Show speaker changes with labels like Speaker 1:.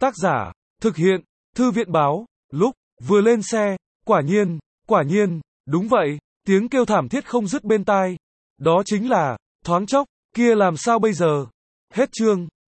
Speaker 1: Tác giả, thực hiện, Thư viện báo, lúc vừa lên xe, quả nhiên, đúng vậy, tiếng kêu thảm thiết không dứt bên tai. Đó chính là, thoáng chốc, kia làm sao bây giờ? Hết chương.